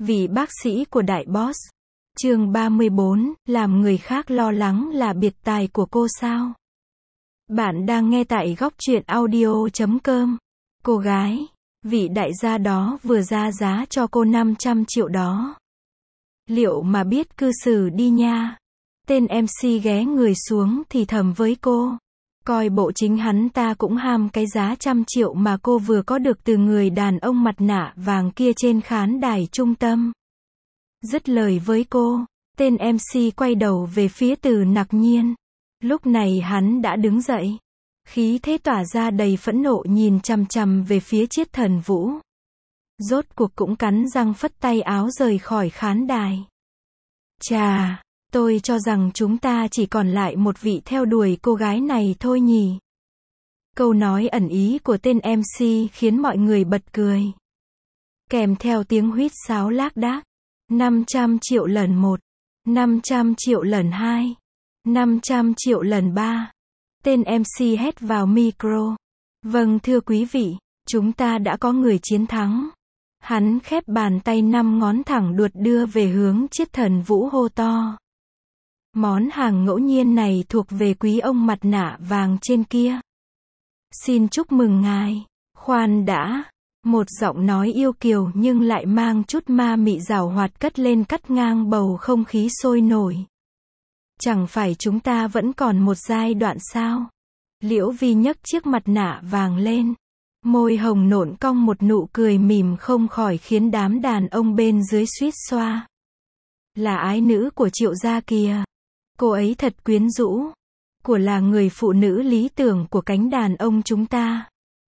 Vị bác sĩ của đại boss. Chương 34, làm người khác lo lắng là biệt tài của cô sao? Bạn đang nghe tại góc truyện audio.com. Cô gái, vị đại gia đó vừa ra giá cho cô 500 triệu đó. Liệu mà biết cư xử đi nha. Tên MC ghé người xuống thì thầm với cô. Coi bộ chính hắn ta cũng ham cái giá 100 triệu mà cô vừa có được từ người đàn ông mặt nạ vàng kia trên khán đài trung tâm. Dứt lời với cô, tên MC quay đầu về phía Từ Nặc Nhiên. Lúc này hắn đã đứng dậy. Khí thế tỏa ra đầy phẫn nộ nhìn chằm chằm về phía Chiết Thần Vũ. Rốt cuộc cũng cắn răng phất tay áo rời khỏi khán đài. Chà, tôi cho rằng chúng ta chỉ còn lại một vị theo đuổi cô gái này thôi nhỉ. Câu nói ẩn ý của tên MC khiến mọi người bật cười. Kèm theo tiếng huýt sáo lác đác. 500 triệu lần 1, 500 triệu lần 2, 500 triệu lần 3. Tên MC hét vào micro. Vâng thưa quý vị, chúng ta đã có người chiến thắng. Hắn khép bàn tay 5 ngón thẳng đuột đưa về hướng Chiết Thần Vũ hô to. Món hàng ngẫu nhiên này thuộc về quý ông mặt nạ vàng trên kia. Xin chúc mừng ngài. Khoan đã. Một giọng nói yêu kiều nhưng lại mang chút ma mị giảo hoạt cất lên cắt ngang bầu không khí sôi nổi. Chẳng phải chúng ta vẫn còn một giai đoạn sao? Liễu Vi nhấc chiếc mặt nạ vàng lên. Môi hồng nộn cong một nụ cười mỉm không khỏi khiến đám đàn ông bên dưới suýt xoa. Là ái nữ của Triệu gia kìa. Cô ấy thật quyến rũ. Của là người phụ nữ lý tưởng của cánh đàn ông chúng ta.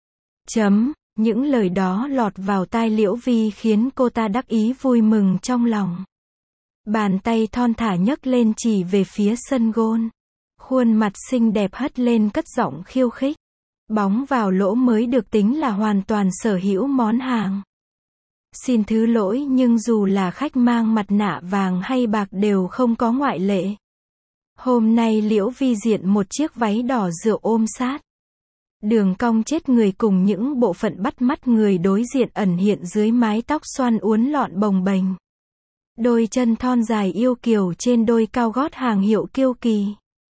Những lời đó lọt vào tai Liễu Vi khiến cô ta đắc ý vui mừng trong lòng. Bàn tay thon thả nhấc lên chỉ về phía sân gôn. Khuôn mặt xinh đẹp hất lên cất giọng khiêu khích. Bóng vào lỗ mới được tính là hoàn toàn sở hữu món hàng. Xin thứ lỗi nhưng dù là khách mang mặt nạ vàng hay bạc đều không có ngoại lệ. Hôm nay Liễu Vi diện một chiếc váy đỏ rượu ôm sát. Đường cong chết người cùng những bộ phận bắt mắt người đối diện ẩn hiện dưới mái tóc xoăn uốn lọn bồng bềnh. Đôi chân thon dài yêu kiều trên đôi cao gót hàng hiệu kiêu kỳ.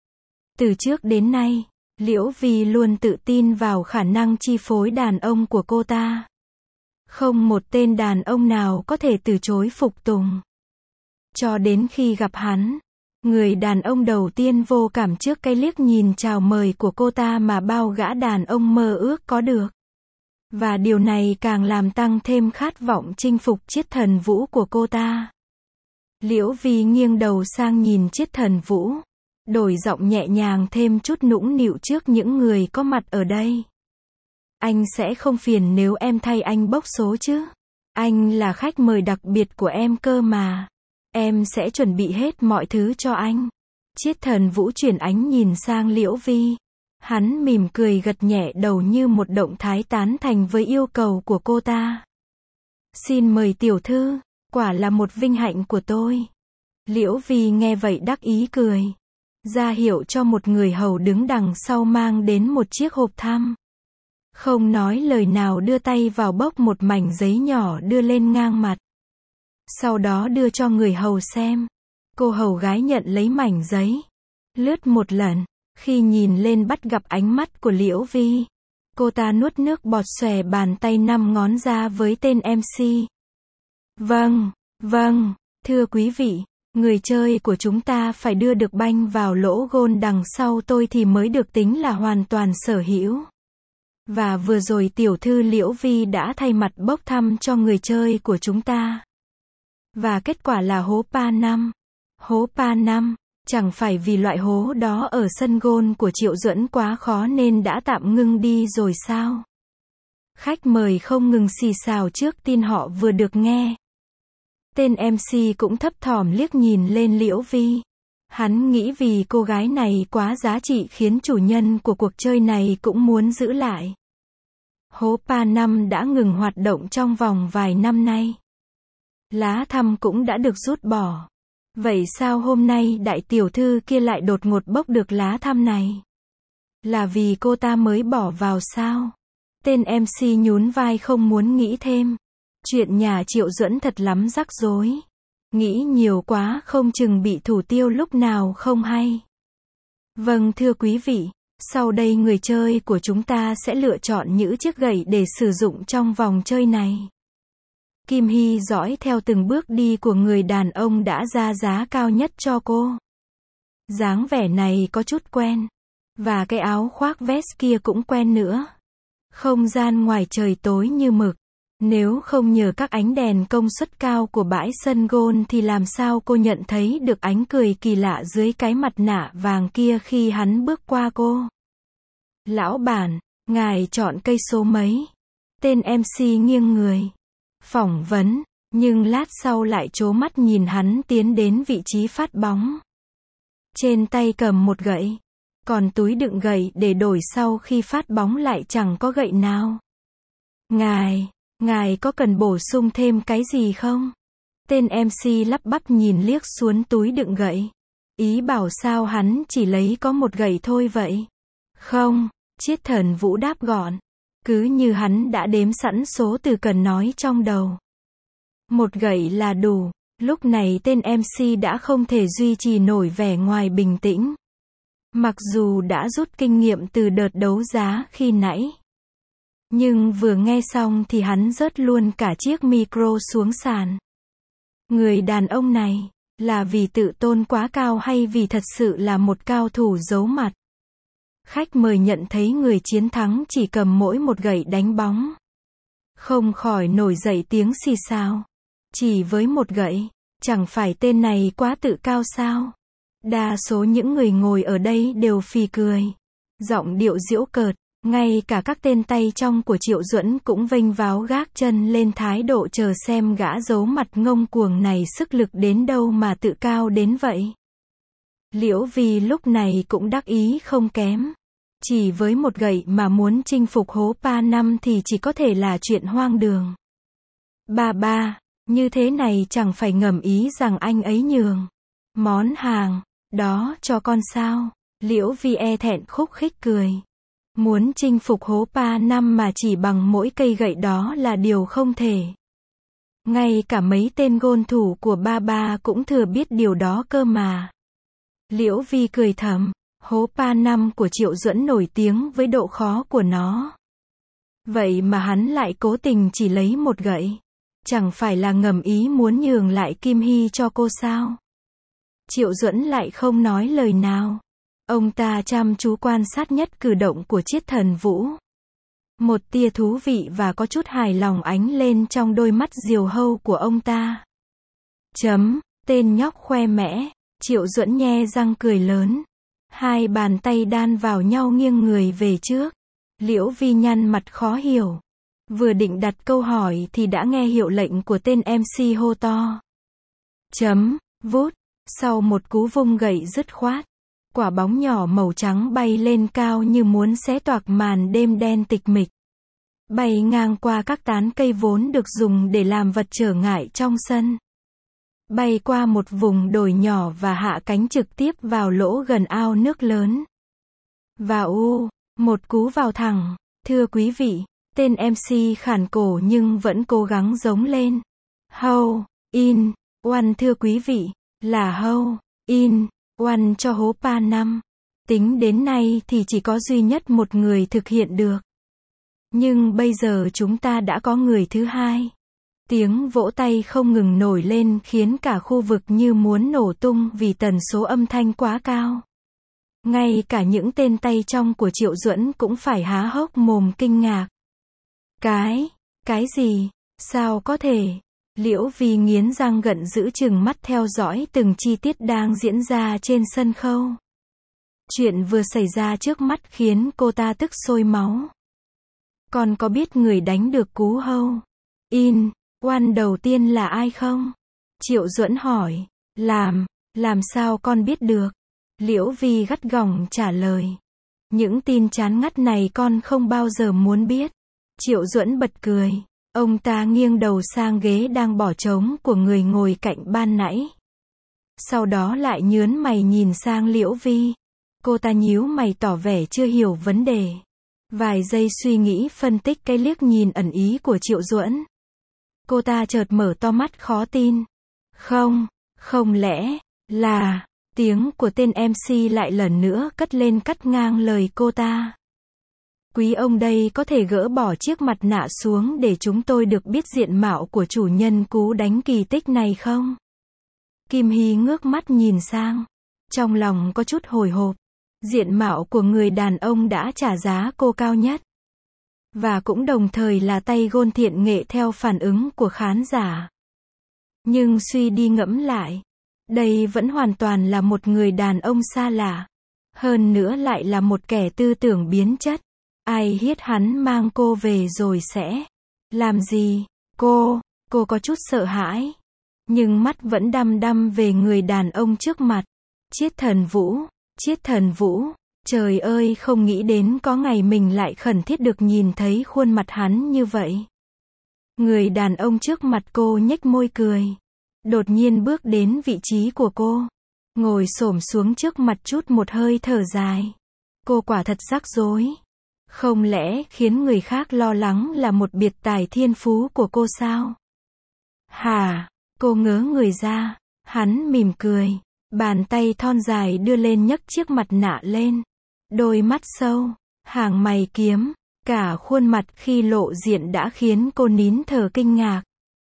Từ trước đến nay, Liễu Vi luôn tự tin vào khả năng chi phối đàn ông của cô ta. Không một tên đàn ông nào có thể từ chối phục tùng. Cho đến khi gặp hắn, người đàn ông đầu tiên vô cảm trước cái liếc nhìn chào mời của cô ta mà bao gã đàn ông mơ ước có được. Và điều này càng làm tăng thêm khát vọng chinh phục Chiết Thần Vũ của cô ta. Liễu Vi nghiêng đầu sang nhìn Chiết Thần Vũ. Đổi giọng nhẹ nhàng thêm chút nũng nịu trước những người có mặt ở đây. Anh sẽ không phiền nếu em thay anh bốc số chứ? Anh là khách mời đặc biệt của em cơ mà. Em sẽ chuẩn bị hết mọi thứ cho anh. Chiết Thần Vũ chuyển ánh nhìn sang Liễu Vi. Hắn mỉm cười gật nhẹ đầu như một động thái tán thành với yêu cầu của cô ta. Xin mời tiểu thư, quả là một vinh hạnh của tôi. Liễu Vi nghe vậy đắc ý cười. Ra hiệu cho một người hầu đứng đằng sau mang đến một chiếc hộp thăm. Không nói lời nào đưa tay vào bốc một mảnh giấy nhỏ đưa lên ngang mặt. Sau đó đưa cho người hầu xem. Cô hầu gái nhận lấy mảnh giấy. Lướt một lần. Khi nhìn lên bắt gặp ánh mắt của Liễu Vi. Cô ta nuốt nước bọt xòe bàn tay 5 ngón ra với tên MC. Vâng, thưa quý vị. Người chơi của chúng ta phải đưa được banh vào lỗ gôn đằng sau tôi thì mới được tính là hoàn toàn sở hữu. Và vừa rồi tiểu thư Liễu Vi đã thay mặt bốc thăm cho người chơi của chúng ta. Và kết quả là hố pa 5. Hố pa 5, chẳng phải vì loại hố đó ở sân gôn của Triệu Duẫn quá khó nên đã tạm ngưng đi rồi sao? Khách mời không ngừng xì xào trước tin họ vừa được nghe. Tên MC cũng thấp thỏm liếc nhìn lên Liễu Vi. Hắn nghĩ vì cô gái này quá giá trị khiến chủ nhân của cuộc chơi này cũng muốn giữ lại. Hố pa 5 đã ngừng hoạt động trong vòng vài năm nay. Lá thăm cũng đã được rút bỏ. Vậy sao hôm nay đại tiểu thư kia lại đột ngột bốc được lá thăm này? Là vì cô ta mới bỏ vào sao? Tên MC nhún vai không muốn nghĩ thêm. Chuyện nhà Triệu Duẫn thật lắm rắc rối. Nghĩ nhiều quá không chừng bị thủ tiêu lúc nào không hay. Vâng thưa quý vị, sau đây người chơi của chúng ta sẽ lựa chọn những chiếc gậy để sử dụng trong vòng chơi này. Kim Hy dõi theo từng bước đi của người đàn ông đã ra giá cao nhất cho cô. Dáng vẻ này có chút quen. Và cái áo khoác vest kia cũng quen nữa. Không gian ngoài trời tối như mực. Nếu không nhờ các ánh đèn công suất cao của bãi sân golf thì làm sao cô nhận thấy được ánh cười kỳ lạ dưới cái mặt nạ vàng kia khi hắn bước qua cô. Lão bản, ngài chọn cây số mấy? Tên MC nghiêng người. Phỏng vấn, nhưng lát sau lại trố mắt nhìn hắn tiến đến vị trí phát bóng. Trên tay cầm một gậy. Còn túi đựng gậy để đổi sau khi phát bóng lại chẳng có gậy nào. Ngài có cần bổ sung thêm cái gì không? Tên MC lắp bắp nhìn liếc xuống túi đựng gậy. Ý bảo sao hắn chỉ lấy có một gậy thôi vậy? Không, Chiết Thần Vũ đáp gọn. Cứ như hắn đã đếm sẵn số từ cần nói trong đầu. Một gậy là đủ. Lúc này tên MC đã không thể duy trì nổi vẻ ngoài bình tĩnh. Mặc dù đã rút kinh nghiệm từ đợt đấu giá khi nãy. Nhưng vừa nghe xong thì hắn rớt luôn cả chiếc micro xuống sàn. Người đàn ông này, là vì tự tôn quá cao hay vì thật sự là một cao thủ giấu mặt? Khách mời nhận thấy người chiến thắng chỉ cầm mỗi một gậy đánh bóng. Không khỏi nổi dậy tiếng xì xào. Chỉ với một gậy, chẳng phải tên này quá tự cao sao? Đa số những người ngồi ở đây đều phì cười. Giọng điệu giễu cợt. Ngay cả các tên tay trong của Triệu Duẫn cũng vênh váo gác chân lên thái độ chờ xem gã giấu mặt ngông cuồng này sức lực đến đâu mà tự cao đến vậy. Liễu Vi lúc này cũng đắc ý không kém. Chỉ với một gậy mà muốn chinh phục hố Pa Năm thì chỉ có thể là chuyện hoang đường. Ba, như thế này chẳng phải ngầm ý rằng anh ấy nhường món hàng đó cho con sao? Liễu Vi e thẹn khúc khích cười. Muốn chinh phục hố Pa Năm mà chỉ bằng mỗi cây gậy đó là điều không thể. Ngay cả mấy tên gôn thủ của ba cũng thừa biết điều đó cơ mà. Liễu Vi cười thầm, hố Pa Năm của Triệu Duẫn nổi tiếng với độ khó của nó. Vậy mà hắn lại cố tình chỉ lấy một gậy. Chẳng phải là ngầm ý muốn nhường lại Kim Hy cho cô sao? Triệu Duẫn lại không nói lời nào. Ông ta chăm chú quan sát nhất cử động của Chiết Thần Vũ. Một tia thú vị và có chút hài lòng ánh lên trong đôi mắt diều hâu của ông ta. Tên nhóc khoe mẽ. Triệu Duẫn nhe răng cười lớn. Hai bàn tay đan vào nhau nghiêng người về trước. Liễu Vi nhăn mặt khó hiểu. Vừa định đặt câu hỏi thì đã nghe hiệu lệnh của tên MC hô to. Vút. Sau một cú vung gậy dứt khoát. Quả bóng nhỏ màu trắng bay lên cao như muốn xé toạc màn đêm đen tịch mịch. Bay ngang qua các tán cây vốn được dùng để làm vật trở ngại trong sân. Bay qua một vùng đồi nhỏ và hạ cánh trực tiếp vào lỗ gần ao nước lớn. Và một cú vào thẳng. Thưa quý vị, tên MC khản cổ nhưng vẫn cố gắng giống lên. Hole in one thưa quý vị, là hole in one cho hố Pa Năm. Tính đến nay thì chỉ có duy nhất một người thực hiện được. Nhưng bây giờ chúng ta đã có người thứ hai. Tiếng vỗ tay không ngừng nổi lên khiến cả khu vực như muốn nổ tung vì tần số âm thanh quá cao. Ngay cả những tên tay trong của Triệu Duẫn cũng phải há hốc mồm kinh ngạc. Cái gì? Sao có thể? Liễu Vi nghiến răng gận giữ chừng mắt theo dõi từng chi tiết đang diễn ra trên sân khấu. Chuyện vừa xảy ra trước mắt khiến cô ta tức sôi máu. Con có biết người đánh được cú hole in one đầu tiên là ai không? Triệu Duẫn hỏi. Làm sao con biết được? Liễu Vi gắt gỏng trả lời. Những tin chán ngắt này con không bao giờ muốn biết. Triệu Duẫn bật cười. Ông ta nghiêng đầu sang ghế đang bỏ trống của người ngồi cạnh ban nãy. Sau đó lại nhớn mày nhìn sang Liễu Vi. Cô ta nhíu mày tỏ vẻ chưa hiểu vấn đề. Vài giây suy nghĩ phân tích cái liếc nhìn ẩn ý của Triệu Duẫn. Cô ta chợt mở to mắt khó tin. Không lẽ là, tiếng của tên MC lại lần nữa cất lên cắt ngang lời cô ta. Quý ông đây có thể gỡ bỏ chiếc mặt nạ xuống để chúng tôi được biết diện mạo của chủ nhân cú đánh kỳ tích này không? Kim Hy ngước mắt nhìn sang. Trong lòng có chút hồi hộp. Diện mạo của người đàn ông đã trả giá cô cao nhất. Và cũng đồng thời là tay gôn thiện nghệ theo phản ứng của khán giả. Nhưng suy đi ngẫm lại, đây vẫn hoàn toàn là một người đàn ông xa lạ. Hơn nữa lại là một kẻ tư tưởng biến chất. Ai hiết hắn mang cô về rồi sẽ làm gì? Cô có chút sợ hãi. Nhưng mắt vẫn đăm đăm về người đàn ông trước mặt. Chiết Thần Vũ, trời ơi, không nghĩ đến có ngày mình lại khẩn thiết được nhìn thấy khuôn mặt hắn như vậy. Người đàn ông trước mặt cô nhếch môi cười. Đột nhiên bước đến vị trí của cô. Ngồi xổm xuống trước mặt chút một hơi thở dài. Cô quả thật rắc rối. Không lẽ khiến người khác lo lắng là một biệt tài thiên phú của cô sao? Hả? Cô ngớ người ra. Hắn mỉm cười. Bàn tay thon dài đưa lên nhấc chiếc mặt nạ lên. Đôi mắt sâu, hàng mày kiếm, cả khuôn mặt khi lộ diện đã khiến cô nín thở kinh ngạc.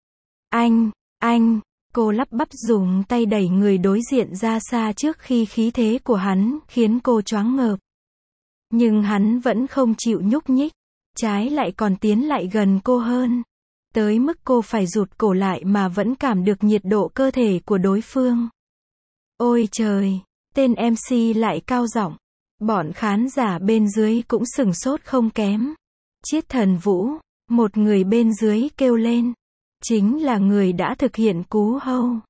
Anh, cô lắp bắp dùng tay đẩy người đối diện ra xa trước khi khí thế của hắn khiến cô choáng ngợp. Nhưng hắn vẫn không chịu nhúc nhích, trái lại còn tiến lại gần cô hơn. Tới mức cô phải rụt cổ lại mà vẫn cảm được nhiệt độ cơ thể của đối phương. Ôi trời, tên MC lại cao giọng. Bọn khán giả bên dưới cũng sửng sốt không kém. Chiết Thần Vũ, một người bên dưới kêu lên. Chính là người đã thực hiện cú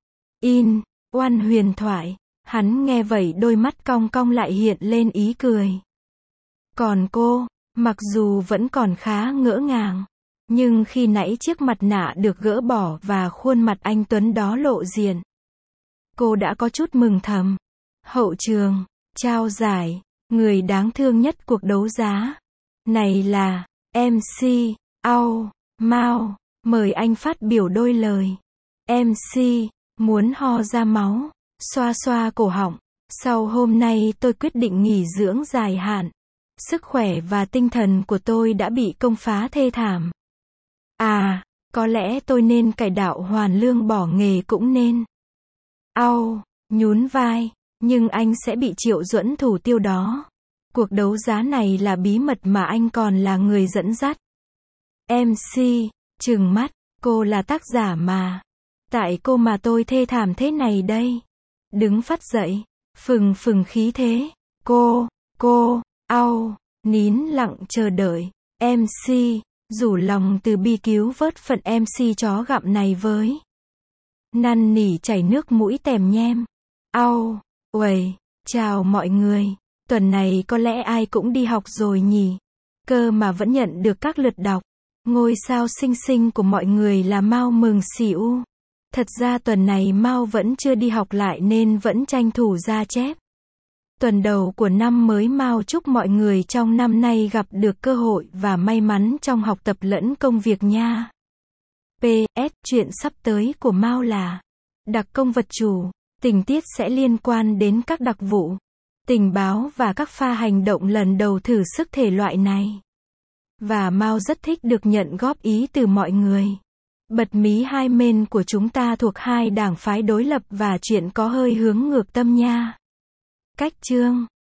oan huyền thoại. Hắn nghe vậy đôi mắt cong cong lại hiện lên ý cười. Còn cô, mặc dù vẫn còn khá ngỡ ngàng, nhưng khi nãy chiếc mặt nạ được gỡ bỏ và khuôn mặt anh tuấn đó lộ diện, cô đã có chút mừng thầm. Hậu trường, trao giải, người đáng thương nhất cuộc đấu giá. Này là, MC, Mao, mời anh phát biểu đôi lời. MC, muốn ho ra máu, xoa xoa cổ họng. Sau hôm nay tôi quyết định nghỉ dưỡng dài hạn. Sức khỏe và tinh thần của tôi đã bị công phá thê thảm. Có lẽ tôi nên cải đạo hoàn lương bỏ nghề cũng nên. Nhún vai, nhưng anh sẽ bị Triệu Duẫn thủ tiêu đó. Cuộc đấu giá này là bí mật mà anh còn là người dẫn dắt. MC, trừng mắt, cô là tác giả mà. Tại cô mà tôi thê thảm thế này đây. Đứng phát dậy, phừng khí thế. Nín lặng chờ đợi. MC, rủ lòng từ bi cứu vớt phận MC chó gặm này với. Năn nỉ chảy nước mũi tèm nhem. Chào mọi người. Tuần này có lẽ ai cũng đi học rồi nhỉ? Cơ mà vẫn nhận được các lượt đọc. Ngôi sao xinh xinh của mọi người là Mao Mừng Xỉu. Thật ra tuần này Mao vẫn chưa đi học lại nên vẫn tranh thủ ra chép. Tuần đầu của năm mới Mao chúc mọi người trong năm nay gặp được cơ hội và may mắn trong học tập lẫn công việc nha. PS, chuyện sắp tới của Mao là đặc công vật chủ. Tình tiết sẽ liên quan đến các đặc vụ, tình báo và các pha hành động lần đầu thử sức thể loại này. Và Mao rất thích được nhận góp ý từ mọi người. Bật mí hai bên của chúng ta thuộc hai đảng phái đối lập và chuyện có hơi hướng ngược tâm nha. Cách chương